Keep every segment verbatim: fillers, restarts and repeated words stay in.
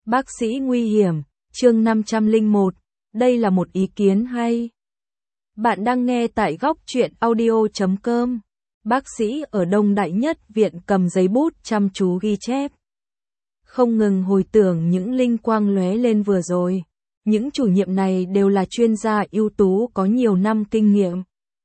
Bác sĩ nguy hiểm, chương năm trăm lẻ một, đây là một ý kiến hay. Bạn đang nghe tại góc truyện audio chấm com. Bác sĩ ở Đông Đại Nhất Viện cầm giấy bút chăm chú ghi chép. Không ngừng hồi tưởng những linh quang lóe lên vừa rồi. Những chủ nhiệm này đều là chuyên gia ưu tú có nhiều năm kinh nghiệm.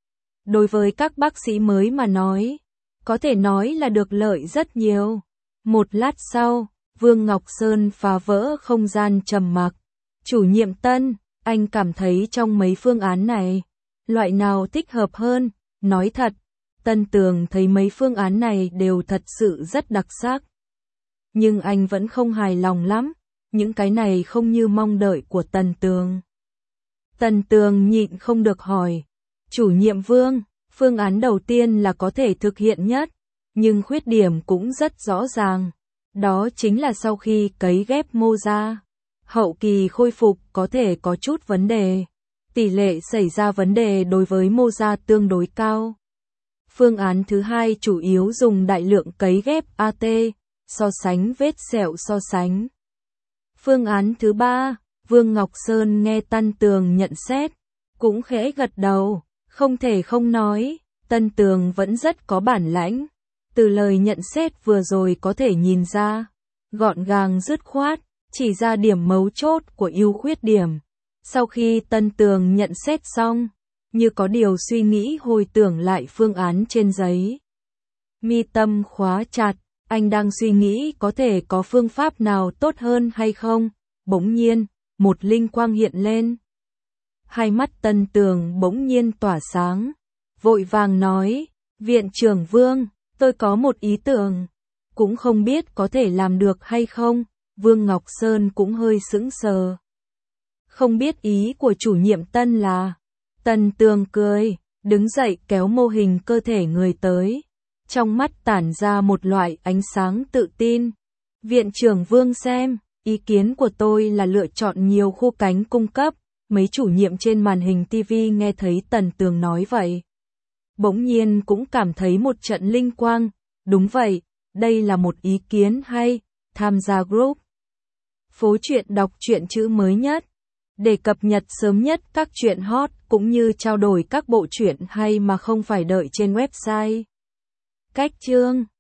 Đối với các bác sĩ mới mà nói, có thể nói là được lợi rất nhiều. Một lát sau, Vương Ngọc Sơn phá vỡ không gian trầm mặc. Chủ nhiệm Tân, anh cảm thấy trong mấy phương án này, loại nào thích hợp hơn? Nói thật, Tân Tường thấy mấy phương án này đều thật sự rất đặc sắc. Nhưng anh vẫn không hài lòng lắm, những cái này không như mong đợi của Tân Tường. Tân Tường nhịn không được hỏi, chủ nhiệm Vương, phương án đầu tiên là có thể thực hiện nhất, nhưng khuyết điểm cũng rất rõ ràng. Đó chính là sau khi cấy ghép mô ra, hậu kỳ khôi phục có thể có chút vấn đề. Tỷ lệ xảy ra vấn đề đối với mô da tương đối cao. Phương án thứ hai chủ yếu dùng đại lượng cấy ghép a tê, so sánh vết sẹo so sánh. Phương án thứ ba, Vương Ngọc Sơn nghe Tân Tường nhận xét, cũng khẽ gật đầu, không thể không nói, Tân Tường vẫn rất có bản lãnh. Từ lời nhận xét vừa rồi có thể nhìn ra, gọn gàng dứt khoát, chỉ ra điểm mấu chốt của ưu khuyết điểm. Sau khi Tân Tường nhận xét xong, như có điều suy nghĩ hồi tưởng lại phương án trên giấy. Mi tâm khóa chặt, anh đang suy nghĩ có thể có phương pháp nào tốt hơn hay không? Bỗng nhiên, một linh quang hiện lên. Hai mắt Tân Tường bỗng nhiên tỏa sáng, vội vàng nói, Viện trưởng Vương, tôi có một ý tưởng, cũng không biết có thể làm được hay không. Vương Ngọc Sơn cũng hơi sững sờ. Không biết ý của chủ nhiệm Tân là. Tân Tường cười, đứng dậy kéo mô hình cơ thể người tới. Trong mắt tản ra một loại ánh sáng tự tin. Viện trưởng Vương xem, ý kiến của tôi là lựa chọn nhiều khu cánh cung cấp. Mấy chủ nhiệm trên màn hình ti vi nghe thấy Tân Tường nói vậy, bỗng nhiên cũng cảm thấy một trận linh quang. Đúng vậy, đây là một ý kiến hay. Tham gia group Phố Truyện đọc truyện chữ mới nhất, để cập nhật sớm nhất các truyện hot cũng như trao đổi các bộ truyện hay mà không phải đợi trên website. Cách chương